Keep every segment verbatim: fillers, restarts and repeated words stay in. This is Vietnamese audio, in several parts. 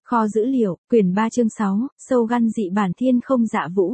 Kho dữ liệu, quyển ba chương sáu, sâu gan dị bản thiên không dạ vũ.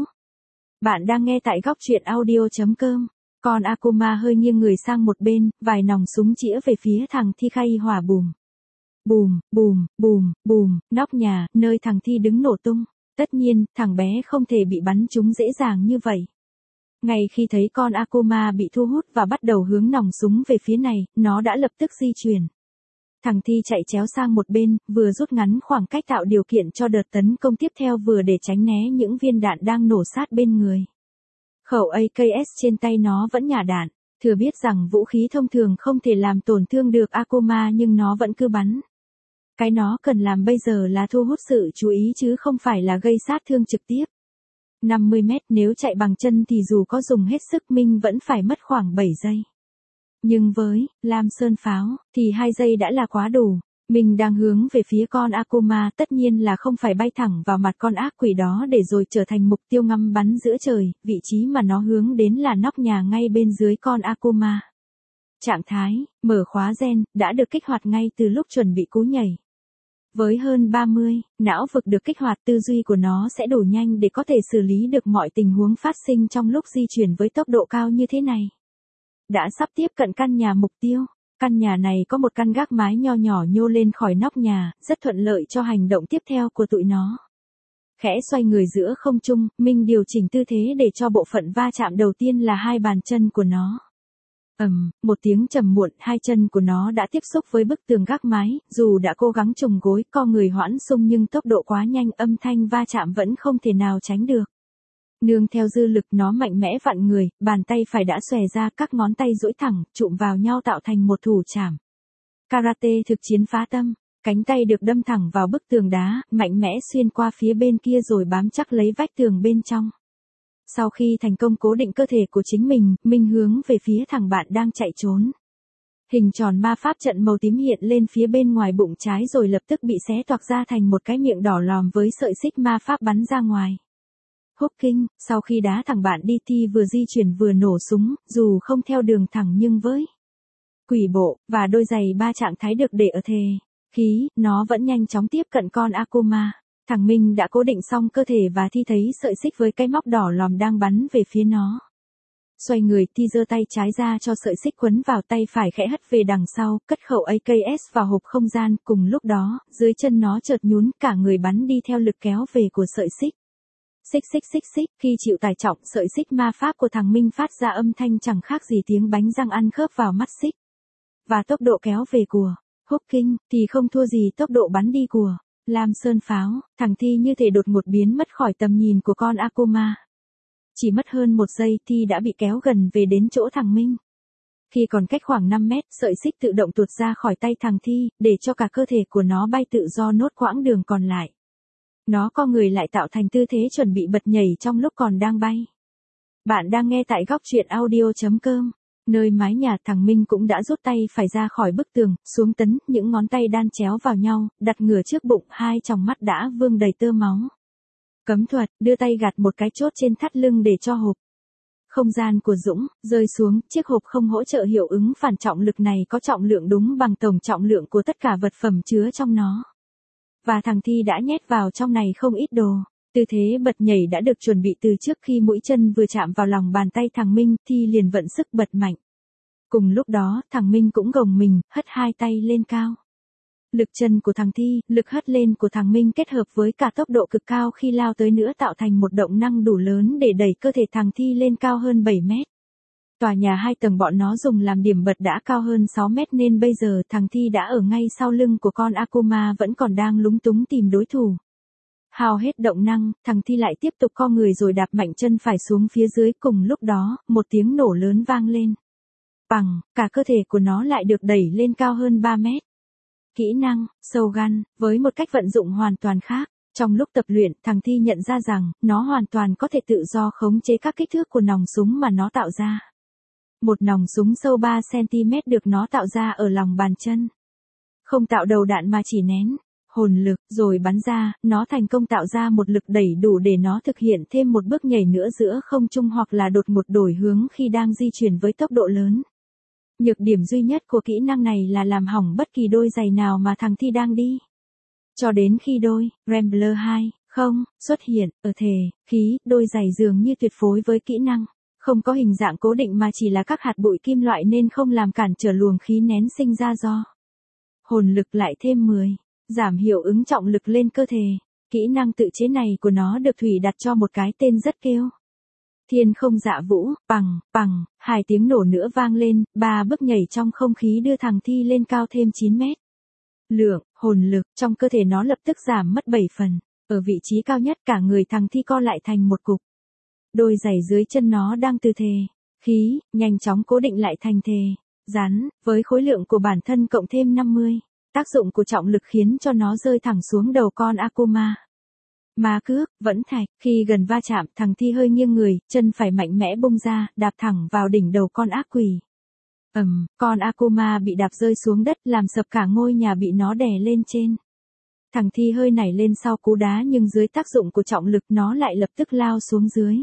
Bạn đang nghe tại góc truyện audio chấm com. Con Akuma hơi nghiêng người sang một bên, vài nòng súng chĩa về phía thằng Thi khai hỏa bùm. Bùm, bùm, bùm, bùm, nóc nhà, nơi thằng Thi đứng nổ tung. Tất nhiên, thằng bé không thể bị bắn trúng dễ dàng như vậy. Ngay khi thấy con Akuma bị thu hút và bắt đầu hướng nòng súng về phía này, nó đã lập tức di chuyển. Thằng Thi chạy chéo sang một bên, vừa rút ngắn khoảng cách tạo điều kiện cho đợt tấn công tiếp theo vừa để tránh né những viên đạn đang nổ sát bên người. Khẩu a ca ét trên tay nó vẫn nhả đạn, thừa biết rằng vũ khí thông thường không thể làm tổn thương được Akuma nhưng nó vẫn cứ bắn. Cái nó cần làm bây giờ là thu hút sự chú ý chứ không phải là gây sát thương trực tiếp. năm mươi mét nếu chạy bằng chân thì dù có dùng hết sức mình vẫn phải mất khoảng bảy giây. Nhưng với Lam Sơn pháo thì hai giây đã là quá đủ. Mình đang hướng về phía con Akuma, tất nhiên là không phải bay thẳng vào mặt con ác quỷ đó để rồi trở thành mục tiêu ngắm bắn giữa trời, vị trí mà nó hướng đến là nóc nhà ngay bên dưới con Akuma. Trạng thái mở khóa gen đã được kích hoạt ngay từ lúc chuẩn bị cú nhảy. Với hơn ba mươi, não vực được kích hoạt, tư duy của nó sẽ đủ nhanh để có thể xử lý được mọi tình huống phát sinh trong lúc di chuyển với tốc độ cao như thế này. Đã sắp tiếp cận căn nhà mục tiêu. Căn nhà này có một căn gác mái nho nhỏ nhô lên khỏi nóc nhà, rất thuận lợi cho hành động tiếp theo của tụi nó. Khẽ xoay người giữa không trung, Minh điều chỉnh tư thế để cho bộ phận va chạm đầu tiên là hai bàn chân của nó. Ầm, um, một tiếng trầm muộn, hai chân của nó đã tiếp xúc với bức tường gác mái, dù đã cố gắng trùng gối, co người hoãn xung nhưng tốc độ quá nhanh, âm thanh va chạm vẫn không thể nào tránh được. Nương theo dư lực nó mạnh mẽ vặn người, bàn tay phải đã xòe ra, các ngón tay duỗi thẳng, chụm vào nhau tạo thành một thủ chảm. Karate thực chiến phá tâm, cánh tay được đâm thẳng vào bức tường đá, mạnh mẽ xuyên qua phía bên kia rồi bám chắc lấy vách tường bên trong. Sau khi thành công cố định cơ thể của chính mình, Minh hướng về phía thằng bạn đang chạy trốn. Hình tròn ma pháp trận màu tím hiện lên phía bên ngoài bụng trái rồi lập tức bị xé toạc ra thành một cái miệng đỏ lòm với sợi xích ma pháp bắn ra ngoài. Húc kinh, sau khi đá thằng bạn đi thì vừa di chuyển vừa nổ súng, dù không theo đường thẳng nhưng với quỷ bộ, và đôi giày ba trạng thái được để ở thề khí, nó vẫn nhanh chóng tiếp cận con Akuma. Thằng Minh đã cố định xong cơ thể và Thi thấy sợi xích với cái móc đỏ lòm đang bắn về phía nó. Xoay người, Thi giơ tay trái ra cho sợi xích quấn vào, tay phải khẽ hất về đằng sau, cất khẩu a ca ét vào hộp không gian, cùng lúc đó, dưới chân nó chợt nhún, cả người bắn đi theo lực kéo về của sợi xích. Xích xích xích xích, khi chịu tải trọng, sợi xích ma pháp của thằng Minh phát ra âm thanh chẳng khác gì tiếng bánh răng ăn khớp vào mắt xích. Và tốc độ kéo về của Húc kinh thì không thua gì tốc độ bắn đi của Lam Sơn pháo. Thằng Thi như thể đột ngột biến mất khỏi tầm nhìn của con Akuma. Chỉ mất hơn một giây, Thi đã bị kéo gần về đến chỗ thằng Minh. Khi còn cách khoảng năm mét, sợi xích tự động tuột ra khỏi tay thằng Thi, để cho cả cơ thể của nó bay tự do nốt quãng đường còn lại. Nó co người lại tạo thành tư thế chuẩn bị bật nhảy trong lúc còn đang bay. Bạn đang nghe tại góc truyện audio chấm com. Nơi mái nhà, thằng Minh cũng đã rút tay phải ra khỏi bức tường, xuống tấn, những ngón tay đan chéo vào nhau, đặt ngửa trước bụng, hai tròng mắt đã vương đầy tơ máu. Cấm thuật, đưa tay gạt một cái chốt trên thắt lưng để cho hộp không gian của Dũng rơi xuống, chiếc hộp không hỗ trợ hiệu ứng phản trọng lực này có trọng lượng đúng bằng tổng trọng lượng của tất cả vật phẩm chứa trong nó. Và thằng Thi đã nhét vào trong này không ít đồ. Tư thế bật nhảy đã được chuẩn bị từ trước, khi mũi chân vừa chạm vào lòng bàn tay thằng Minh, Thi liền vận sức bật mạnh. Cùng lúc đó, thằng Minh cũng gồng mình, hất hai tay lên cao. Lực chân của thằng Thi, lực hất lên của thằng Minh kết hợp với cả tốc độ cực cao khi lao tới nữa tạo thành một động năng đủ lớn để đẩy cơ thể thằng Thi lên cao hơn bảy mét. Tòa nhà hai tầng bọn nó dùng làm điểm bật đã cao hơn sáu mét nên bây giờ thằng Thi đã ở ngay sau lưng của con Akuma vẫn còn đang lúng túng tìm đối thủ. Hao hết động năng, thằng Thi lại tiếp tục co người rồi đạp mạnh chân phải xuống phía dưới, cùng lúc đó, một tiếng nổ lớn vang lên. Bằng, cả cơ thể của nó lại được đẩy lên cao hơn ba mét. Kỹ năng, sâu gan, với một cách vận dụng hoàn toàn khác. Trong lúc tập luyện, thằng Thi nhận ra rằng, nó hoàn toàn có thể tự do khống chế các kích thước của nòng súng mà nó tạo ra. Một nòng súng sâu ba xăng-ti-mét được nó tạo ra ở lòng bàn chân. Không tạo đầu đạn mà chỉ nén hồn lực, rồi bắn ra, nó thành công tạo ra một lực đẩy đủ để nó thực hiện thêm một bước nhảy nữa giữa không trung hoặc là đột ngột đổi hướng khi đang di chuyển với tốc độ lớn. Nhược điểm duy nhất của kỹ năng này là làm hỏng bất kỳ đôi giày nào mà thằng Thi đang đi. Cho đến khi đôi, Rambler hai, không, xuất hiện, ở thể, khí, đôi giày dường như tuyệt phối với kỹ năng. Không có hình dạng cố định mà chỉ là các hạt bụi kim loại nên không làm cản trở luồng khí nén sinh ra do. Hồn lực lại thêm mười, giảm hiệu ứng trọng lực lên cơ thể. Kỹ năng tự chế này của nó được Thủy đặt cho một cái tên rất kêu. Thiên không dạ vũ, bằng, bằng, hai tiếng nổ nữa vang lên, ba bước nhảy trong không khí đưa thằng Thi lên cao thêm chín mét. Lượng, hồn lực trong cơ thể nó lập tức giảm mất bảy phần. Ở vị trí cao nhất cả người thằng Thi co lại thành một cục. Đôi giày dưới chân nó đang từ thề, khí, nhanh chóng cố định lại thành thề, rắn, với khối lượng của bản thân cộng thêm năm mươi. Tác dụng của trọng lực khiến cho nó rơi thẳng xuống đầu con Akuma. Ma cước, vẫn thạch, khi gần va chạm, thằng Thi hơi nghiêng người, chân phải mạnh mẽ bung ra, đạp thẳng vào đỉnh đầu con ác quỷ. Ầm, um, con Akuma bị đạp rơi xuống đất, làm sập cả ngôi nhà bị nó đè lên trên. Thằng Thi hơi nảy lên sau cú đá nhưng dưới tác dụng của trọng lực nó lại lập tức lao xuống dưới.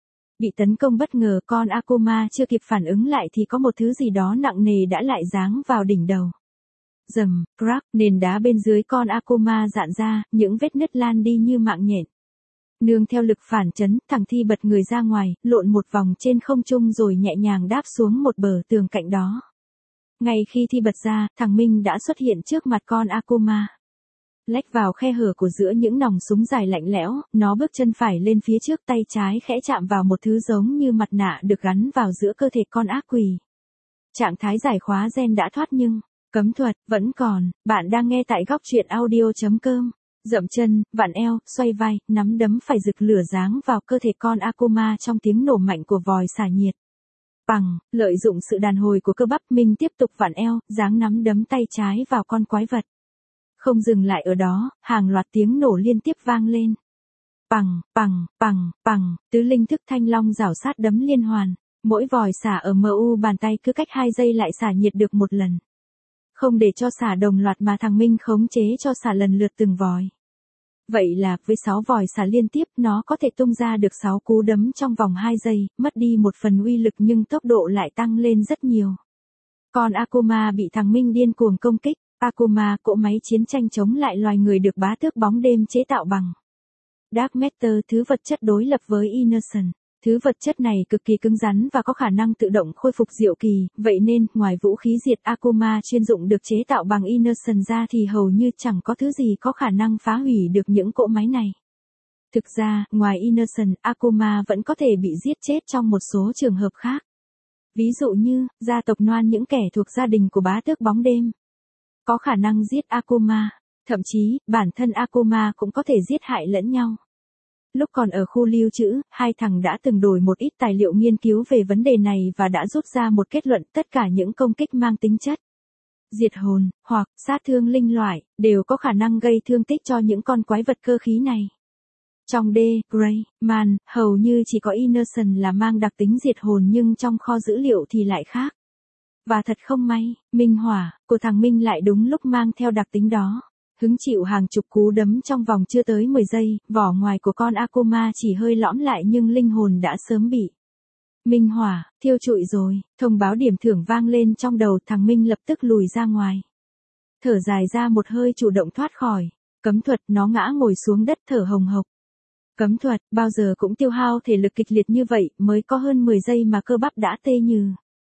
Bị tấn công bất ngờ, con Akuma chưa kịp phản ứng lại thì có một thứ gì đó nặng nề đã lại giáng vào đỉnh đầu. Rầm, crack, nền đá bên dưới con Akuma dạn ra, những vết nứt lan đi như mạng nhện. Nương theo lực phản chấn, thằng Thi bật người ra ngoài, lộn một vòng trên không trung rồi nhẹ nhàng đáp xuống một bờ tường cạnh đó. Ngay khi Thi bật ra, thằng Minh đã xuất hiện trước mặt con Akuma. Lách vào khe hở của giữa những nòng súng dài lạnh lẽo, nó bước chân phải lên phía trước, tay trái khẽ chạm vào một thứ giống như mặt nạ được gắn vào giữa cơ thể con ác quỷ. Trạng thái giải khóa gen đã thoát nhưng cấm thuật vẫn còn. Bạn đang nghe tại góc truyện audio chấm com. Dậm chân, vặn eo, xoay vai, nắm đấm phải rực lửa giáng vào cơ thể con Akuma trong tiếng nổ mạnh của vòi xả nhiệt. Bằng, lợi dụng sự đàn hồi của cơ bắp, Minh tiếp tục vặn eo, giáng nắm đấm tay trái vào con quái vật. Không dừng lại ở đó, hàng loạt tiếng nổ liên tiếp vang lên. Bằng, bằng, bằng, bằng, tứ linh thức thanh long rảo sát đấm liên hoàn. Mỗi vòi xả ở em u bàn tay cứ cách hai giây lại xả nhiệt được một lần. Không để cho xả đồng loạt mà thằng Minh khống chế cho xả lần lượt từng vòi. Vậy là, với sáu vòi xả liên tiếp, nó có thể tung ra được sáu cú đấm trong vòng hai giây, mất đi một phần uy lực nhưng tốc độ lại tăng lên rất nhiều. Còn Akuma bị thằng Minh điên cuồng công kích. Akuma, cỗ máy chiến tranh chống lại loài người được bá tước bóng đêm chế tạo bằng Dark Matter, thứ vật chất đối lập với Innocent. Thứ vật chất này cực kỳ cứng rắn và có khả năng tự động khôi phục diệu kỳ, vậy nên, ngoài vũ khí diệt Akuma chuyên dụng được chế tạo bằng Innocent ra thì hầu như chẳng có thứ gì có khả năng phá hủy được những cỗ máy này. Thực ra, ngoài Innocent, Akuma vẫn có thể bị giết chết trong một số trường hợp khác. Ví dụ như, gia tộc Noan, những kẻ thuộc gia đình của bá tước bóng đêm, có khả năng giết Akuma. Thậm chí, bản thân Akuma cũng có thể giết hại lẫn nhau. Lúc còn ở khu lưu trữ, hai thằng đã từng đổi một ít tài liệu nghiên cứu về vấn đề này và đã rút ra một kết luận: tất cả những công kích mang tính chất diệt hồn, hoặc sát thương linh loại, đều có khả năng gây thương tích cho những con quái vật cơ khí này. Trong D. Grey, Man, hầu như chỉ có Innocent là mang đặc tính diệt hồn nhưng trong kho dữ liệu thì lại khác. Và thật không may, Minh Hỏa, của thằng Minh lại đúng lúc mang theo đặc tính đó. Hứng chịu hàng chục cú đấm trong vòng chưa tới mười giây, vỏ ngoài của con Akuma chỉ hơi lõm lại nhưng linh hồn đã sớm bị Minh Hỏa thiêu trụi rồi. Thông báo điểm thưởng vang lên trong đầu thằng Minh, lập tức lùi ra ngoài. Thở dài ra một hơi, chủ động thoát khỏi cấm thuật, nó ngã ngồi xuống đất thở hồng hộc. Cấm thuật, bao giờ cũng tiêu hao thể lực kịch liệt như vậy, mới có hơn mười giây mà cơ bắp đã tê như.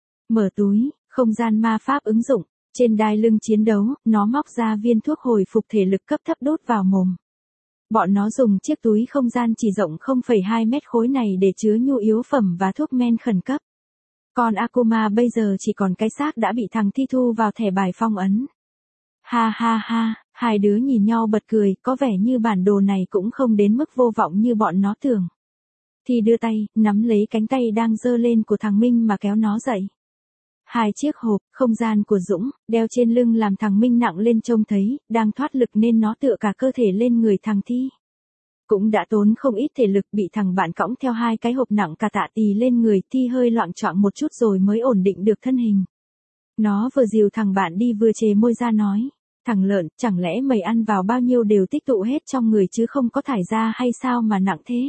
Mở túi, không gian ma pháp ứng dụng. Trên đai lưng chiến đấu, nó móc ra viên thuốc hồi phục thể lực cấp thấp đút vào mồm. Bọn nó dùng chiếc túi không gian chỉ rộng không phẩy hai mét khối này để chứa nhu yếu phẩm và thuốc men khẩn cấp. Còn Akuma bây giờ chỉ còn cái xác đã bị thằng Thi thu vào thẻ bài phong ấn. Ha ha ha, hai đứa nhìn nhau bật cười, có vẻ như bản đồ này cũng không đến mức vô vọng như bọn nó tưởng. Thi đưa tay, nắm lấy cánh tay đang giơ lên của thằng Minh mà kéo nó dậy. Hai chiếc hộp, không gian của Dũng, đeo trên lưng làm thằng Minh nặng lên trông thấy, đang thoát lực nên nó tựa cả cơ thể lên người thằng Thi. Cũng đã tốn không ít thể lực, bị thằng bạn cõng theo hai cái hộp nặng cả tạ tì lên người, Thi hơi loạng choạng một chút rồi mới ổn định được thân hình. Nó vừa dìu thằng bạn đi vừa chề môi ra nói, thằng lợn, chẳng lẽ mày ăn vào bao nhiêu đều tích tụ hết trong người chứ không có thải ra hay sao mà nặng thế?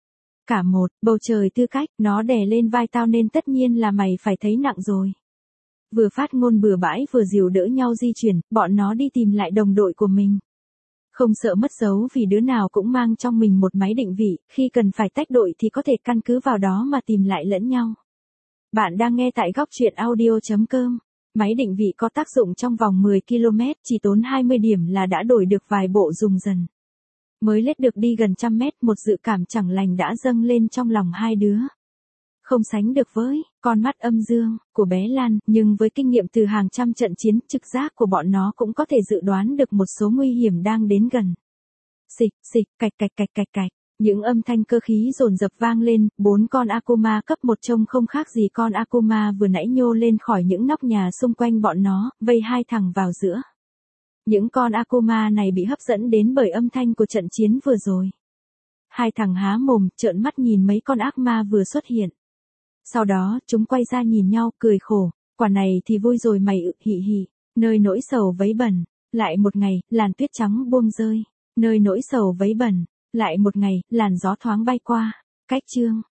Cả một, bầu trời tư cách, nó đè lên vai tao nên tất nhiên là mày phải thấy nặng rồi. Vừa phát ngôn bừa bãi vừa dìu đỡ nhau di chuyển, bọn nó đi tìm lại đồng đội của mình. Không sợ mất dấu vì đứa nào cũng mang trong mình một máy định vị, khi cần phải tách đội thì có thể căn cứ vào đó mà tìm lại lẫn nhau. Bạn đang nghe tại góc truyện audio chấm com. Máy định vị có tác dụng trong vòng mười ki lô mét, chỉ tốn hai mươi điểm là đã đổi được vài bộ dùng dần. Mới lết được đi gần trăm mét, một dự cảm chẳng lành đã dâng lên trong lòng hai đứa. Không sánh được với con mắt âm dương của bé Lan, nhưng với kinh nghiệm từ hàng trăm trận chiến, trực giác của bọn nó cũng có thể dự đoán được một số nguy hiểm đang đến gần. Xịch, xịch, cạch cạch cạch cạch cạch, những âm thanh cơ khí dồn dập vang lên, bốn con Akuma cấp một trông không khác gì con Akuma vừa nãy nhô lên khỏi những nóc nhà xung quanh bọn nó, vây hai thằng vào giữa. Những con Akuma này bị hấp dẫn đến bởi âm thanh của trận chiến vừa rồi. Hai thằng há mồm, trợn mắt nhìn mấy con ác ma vừa xuất hiện. Sau đó, chúng quay ra nhìn nhau, cười khổ, quả này thì vui rồi mày ự, hị hị, nơi nỗi sầu vấy bẩn. Lại một ngày, làn tuyết trắng buông rơi, nơi nỗi sầu vấy bẩn. Lại một ngày, làn gió thoáng bay qua. Cách chương